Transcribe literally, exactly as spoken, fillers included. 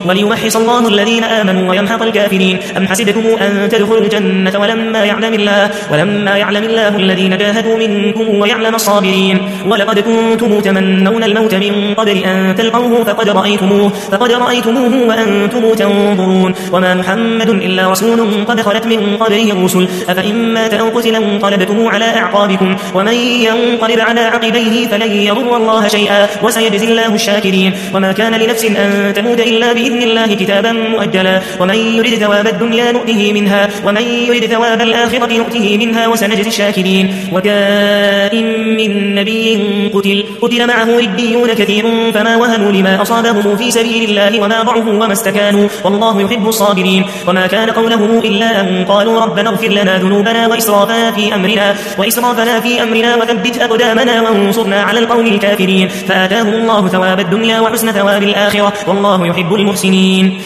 وليمحص الله الذين آمنوا ويمحق الكافرين. أم حسبتم أن تدخلوا الجنة ولما يعلم الله ولما يعلم الله الذين جاهدوا منكم ويعلم الصابرين. ولقد كنتم تمنون الموت من قبل أن تلقوه فقد رأيتموه فقد رأيتموه وأنتم تنظرون. وما محمد إلا رسول قد خلت من قبله الرسل أفإن مات أو قتل انقلبتم على أعقابكم ومن ينقلب على عقبيه فلن يضر الله شيئا وسيجزي الله الشاكرين. وما كان لنفس أن تموت إلا بإذن الله كتابا مؤجلا ومن يرد ثواب الدنيا نؤته منها ومن يرد ثواب الآخرة نؤته منها وسنجزي الشاكرين. وكائن من نبي قتل قتل معه ربيون كثير فما وهنوا لما أصابهم في سبيل الله وما ضعفوا وما استكانوا والله يحب الصابرين. وما كان قولهم إلا أن قالوا ربنا اغفر لنا ذنوبنا وإسرافنا في أمرنا وإسرافنا في أمرنا وثبت أقدامنا وانصرنا على القوم الكافرين. فآتاهم الله ثواب الدنيا وحسن ثواب الآخرة والله يحب المحسنين.